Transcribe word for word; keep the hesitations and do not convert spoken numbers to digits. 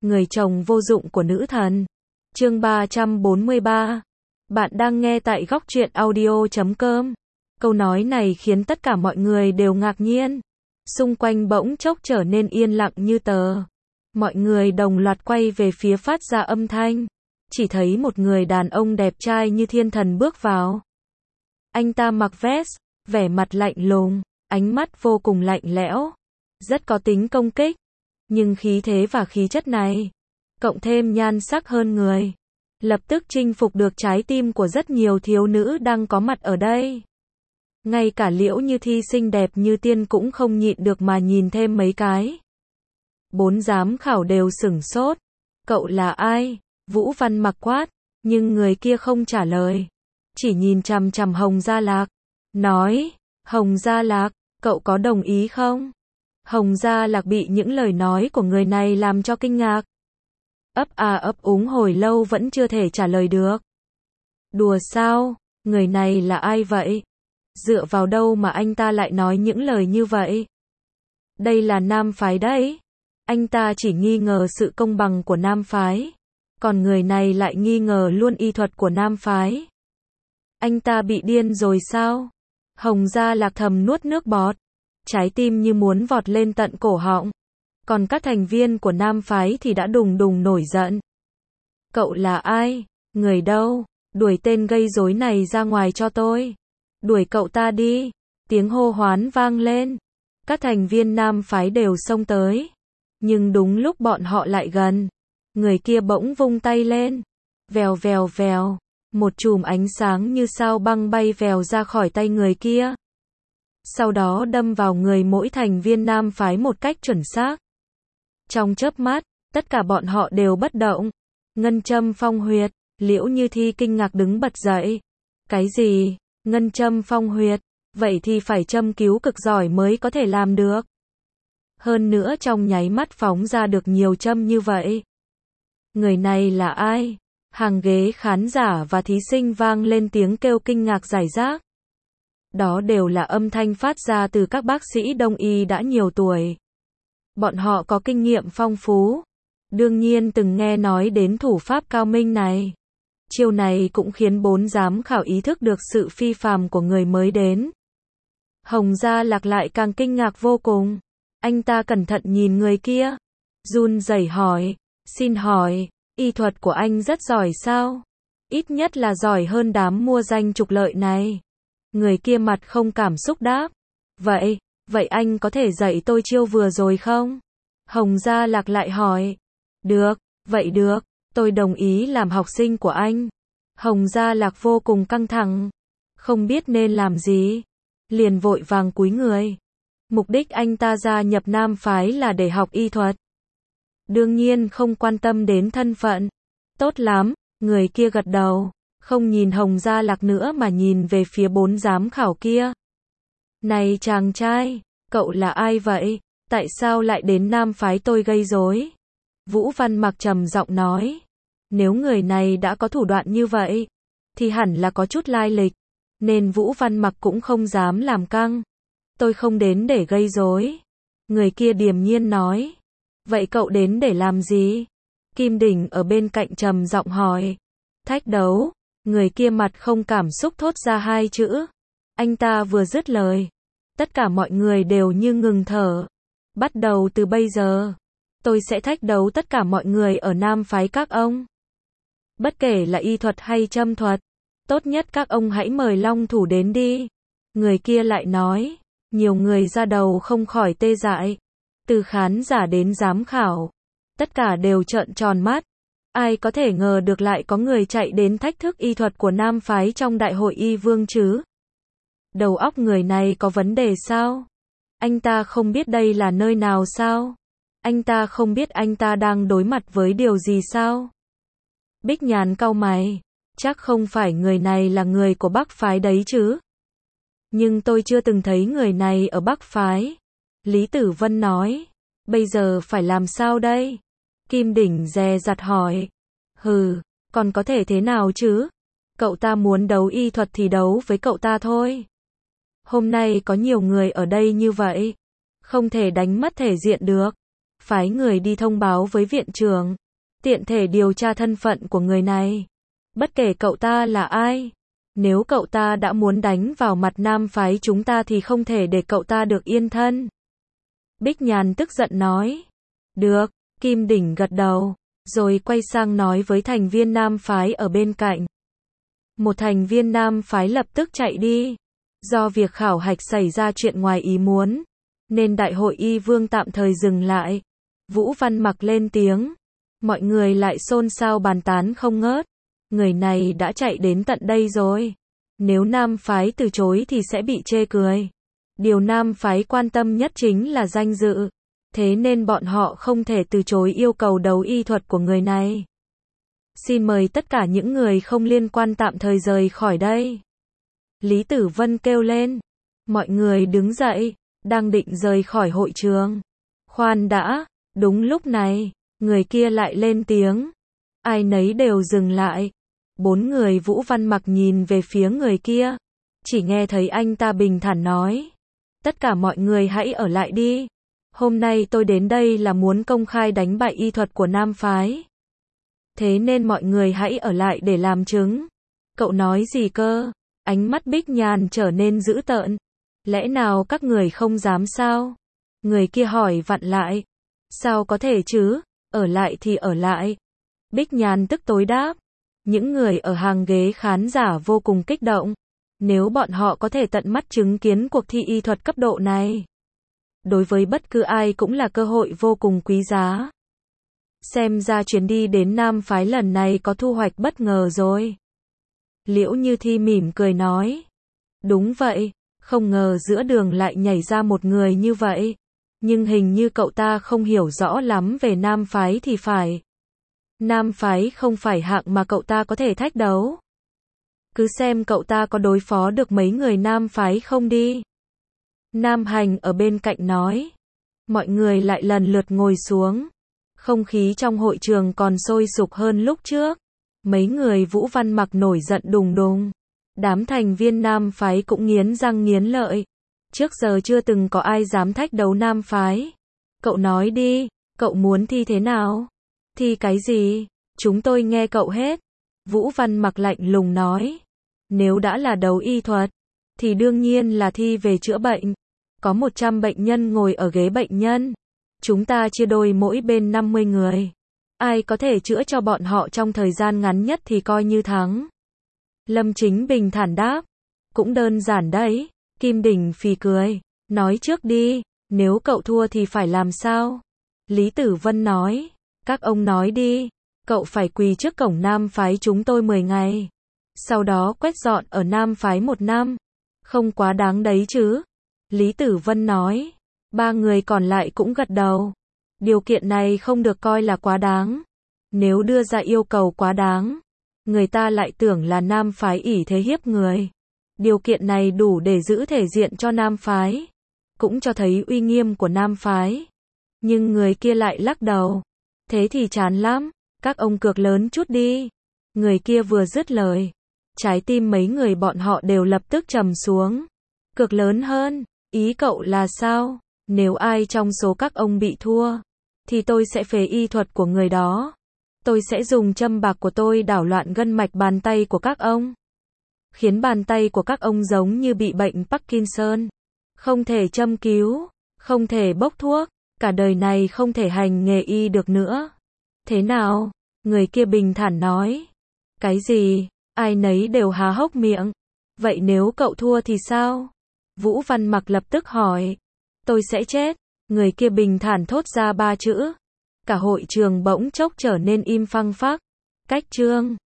người chồng vô dụng của nữ thần. Chương ba trăm bốn mươi ba. Bạn đang nghe tại góc truyện audio chấm com. Câu nói này khiến tất cả mọi người đều ngạc nhiên. Xung quanh bỗng chốc trở nên yên lặng như tờ. Mọi người đồng loạt quay về phía phát ra âm thanh. Chỉ thấy một người đàn ông đẹp trai như thiên thần bước vào. Anh ta mặc vest, vẻ mặt lạnh lùng, ánh mắt vô cùng lạnh lẽo, rất có tính công kích. Nhưng khí thế và khí chất này, cộng thêm nhan sắc hơn người, lập tức chinh phục được trái tim của rất nhiều thiếu nữ đang có mặt ở đây. Ngay cả Liễu Như Thi xinh đẹp như tiên cũng không nhịn được mà nhìn thêm mấy cái. Bốn giám khảo đều sửng sốt. Cậu là ai? Vũ Văn Mặc quát, nhưng người kia không trả lời. Chỉ nhìn chằm chằm Hồng Gia Lạc. Nói, Hồng Gia Lạc, cậu có đồng ý không? Hồng Gia Lạc bị những lời nói của người này làm cho kinh ngạc. Ấp à ấp úng hồi lâu vẫn chưa thể trả lời được. Đùa sao? Người này là ai vậy? Dựa vào đâu mà anh ta lại nói những lời như vậy? Đây là nam phái đấy. Anh ta chỉ nghi ngờ sự công bằng của nam phái. Còn người này lại nghi ngờ luôn y thuật của nam phái. Anh ta bị điên rồi sao? Hồng Gia Lạc thầm nuốt nước bọt. Trái tim như muốn vọt lên tận cổ họng. Còn các thành viên của nam phái thì đã đùng đùng nổi giận. Cậu là ai? Người đâu? Đuổi tên gây rối này ra ngoài cho tôi. Đuổi cậu ta đi. Tiếng hô hoán vang lên. Các thành viên nam phái đều xông tới. Nhưng đúng lúc bọn họ lại gần, người kia bỗng vung tay lên. Vèo vèo vèo. Một chùm ánh sáng như sao băng bay vèo ra khỏi tay người kia. Sau đó đâm vào người mỗi thành viên nam phái một cách chuẩn xác. Trong chớp mắt, tất cả bọn họ đều bất động. Ngân châm phong huyệt. Liễu Như Thi kinh ngạc đứng bật dậy. Cái gì? Ngân châm phong huyệt? Vậy thì phải châm cứu cực giỏi mới có thể làm được. Hơn nữa trong nháy mắt phóng ra được nhiều châm như vậy. Người này là ai? Hàng ghế khán giả và thí sinh vang lên tiếng kêu kinh ngạc rải rác. Đó đều là âm thanh phát ra từ các bác sĩ đông y đã nhiều tuổi. Bọn họ có kinh nghiệm phong phú. Đương nhiên từng nghe nói đến thủ pháp cao minh này. Chiêu này cũng khiến bốn giám khảo ý thức được sự phi phàm của người mới đến. Hồng Gia Lạc lại càng kinh ngạc vô cùng. Anh ta cẩn thận nhìn người kia. Run rẩy hỏi. Xin hỏi, y thuật của anh rất giỏi sao? Ít nhất là giỏi hơn đám mua danh trục lợi này. Người kia mặt không cảm xúc đáp. Vậy, vậy anh có thể dạy tôi chiêu vừa rồi không? Hồng Gia Lạc lại hỏi. Được, vậy được, tôi đồng ý làm học sinh của anh. Hồng Gia Lạc vô cùng căng thẳng. Không biết nên làm gì. Liền vội vàng cúi người. Mục đích anh ta gia nhập nam phái là để học y thuật. Đương nhiên không quan tâm đến thân phận. Tốt lắm, người kia gật đầu. Không nhìn Hồng Gia Lạc nữa mà nhìn về phía bốn giám khảo kia. Này chàng trai, cậu là ai vậy? Tại sao lại đến nam phái tôi gây rối? Vũ Văn Mặc trầm giọng nói. Nếu người này đã có thủ đoạn như vậy, thì hẳn là có chút lai lịch. Nên Vũ Văn Mặc cũng không dám làm căng. Tôi không đến để gây rối. Người kia điềm nhiên nói. Vậy cậu đến để làm gì? Kim Đỉnh ở bên cạnh trầm giọng hỏi. Thách đấu. Người kia mặt không cảm xúc thốt ra hai chữ. Anh ta vừa dứt lời. Tất cả mọi người đều như ngừng thở. Bắt đầu từ bây giờ, tôi sẽ thách đấu tất cả mọi người ở nam phái các ông. Bất kể là y thuật hay châm thuật. Tốt nhất các ông hãy mời long thủ đến đi. Người kia lại nói. Nhiều người ra đầu không khỏi tê dại. Từ khán giả đến giám khảo. Tất cả đều trợn tròn mắt. Ai có thể ngờ được lại có người chạy đến thách thức y thuật của nam phái trong đại hội y vương chứ? Đầu óc người này có vấn đề sao? Anh ta không biết đây là nơi nào sao? Anh ta không biết anh ta đang đối mặt với điều gì sao? Bích Nhàn cau mày. Chắc không phải người này là người của Bắc phái đấy chứ? Nhưng tôi chưa từng thấy người này ở Bắc phái. Lý Tử Vân nói. Bây giờ phải làm sao đây? Kim Đỉnh dè dặt hỏi. Hừ, còn có thể thế nào chứ? Cậu ta muốn đấu y thuật thì đấu với cậu ta thôi. Hôm nay có nhiều người ở đây như vậy. Không thể đánh mất thể diện được. phái người đi thông báo với viện trưởng, tiện thể điều tra thân phận của người này. Bất kể cậu ta là ai, nếu cậu ta đã muốn đánh vào mặt nam phái chúng ta thì không thể để cậu ta được yên thân. Bích Nhàn tức giận nói. Được, Kim Đỉnh gật đầu, rồi quay sang nói với thành viên nam phái ở bên cạnh. Một thành viên nam phái lập tức chạy đi. Do việc khảo hạch xảy ra chuyện ngoài ý muốn, nên đại hội y vương tạm thời dừng lại. Vũ Văn Mặc lên tiếng. Mọi người lại xôn xao bàn tán không ngớt. Người này đã chạy đến tận đây rồi. Nếu nam phái từ chối thì sẽ bị chê cười. Điều nam phái quan tâm nhất chính là danh dự. Thế nên bọn họ không thể từ chối yêu cầu đấu y thuật của người này. Xin mời tất cả những người không liên quan tạm thời rời khỏi đây. Lý Tử Vân kêu lên. Mọi người đứng dậy, đang định rời khỏi hội trường. Khoan đã, đúng lúc này, người kia lại lên tiếng. Ai nấy đều dừng lại. Bốn người Vũ Văn Mặc nhìn về phía người kia. Chỉ nghe thấy anh ta bình thản nói. Tất cả mọi người hãy ở lại đi. Hôm nay tôi đến đây là muốn công khai đánh bại y thuật của nam phái. Thế nên mọi người hãy ở lại để làm chứng. Cậu nói gì cơ? Ánh mắt Bích Nhàn trở nên dữ tợn. Lẽ nào các người không dám sao? Người kia hỏi vặn lại. Sao có thể chứ? Ở lại thì ở lại. Bích Nhàn tức tối đáp. Những người ở hàng ghế khán giả vô cùng kích động. Nếu bọn họ có thể tận mắt chứng kiến cuộc thi y thuật cấp độ này, đối với bất cứ ai cũng là cơ hội vô cùng quý giá. Xem ra chuyến đi đến nam phái lần này có thu hoạch bất ngờ rồi. Liễu Như Thi mỉm cười nói. Đúng vậy, không ngờ giữa đường lại nhảy ra một người như vậy. Nhưng hình như cậu ta không hiểu rõ lắm về nam phái thì phải. Nam phái không phải hạng mà cậu ta có thể thách đấu. Cứ xem cậu ta có đối phó được mấy người nam phái không đi. Nam Hành ở bên cạnh nói. Mọi người lại lần lượt ngồi xuống. Không khí trong hội trường còn sôi sục hơn lúc trước. Mấy người Vũ Văn Mặc nổi giận đùng đùng. Đám thành viên nam phái cũng nghiến răng nghiến lợi. Trước giờ chưa từng có ai dám thách đấu nam phái. Cậu nói đi, cậu muốn thi thế nào? Thi cái gì? Chúng tôi nghe cậu hết. Vũ Văn Mặc lạnh lùng nói. Nếu đã là đấu y thuật, thì đương nhiên là thi về chữa bệnh. Có một trăm bệnh nhân ngồi ở ghế bệnh nhân. Chúng ta chia đôi mỗi bên năm mươi người. Ai có thể chữa cho bọn họ trong thời gian ngắn nhất thì coi như thắng. Lâm Chính bình thản đáp. Cũng đơn giản đấy. Kim Đỉnh phì cười. Nói trước đi, nếu cậu thua thì phải làm sao? Lý Tử Vân nói. Các ông nói đi. Cậu phải quỳ trước cổng nam phái chúng tôi mười ngày. Sau đó quét dọn ở nam phái một năm. Không quá đáng đấy chứ? Lý Tử Vân nói. Ba người còn lại cũng gật đầu. Điều kiện này không được coi là quá đáng. Nếu đưa ra yêu cầu quá đáng, người ta lại tưởng là nam phái ỷ thế hiếp người. Điều kiện này đủ để giữ thể diện cho nam phái, cũng cho thấy uy nghiêm của nam phái. Nhưng người kia lại lắc đầu. Thế thì chán lắm, các ông cược lớn chút đi. Người kia vừa dứt lời, trái tim mấy người bọn họ đều lập tức trầm xuống. Cược lớn hơn, ý cậu là sao? Nếu ai trong số các ông bị thua, thì tôi sẽ phế y thuật của người đó. Tôi sẽ dùng châm bạc của tôi đảo loạn gân mạch bàn tay của các ông, khiến bàn tay của các ông giống như bị bệnh Parkinson. Không thể châm cứu, không thể bốc thuốc, cả đời này không thể hành nghề y được nữa. Thế nào? Người kia bình thản nói. Cái gì? Ai nấy đều há hốc miệng. Vậy nếu cậu thua thì sao? Vũ Văn Mặc lập tức hỏi. Tôi sẽ chết. Người kia bình thản thốt ra ba chữ. Cả hội trường bỗng chốc trở nên im phăng phắc. Cách chương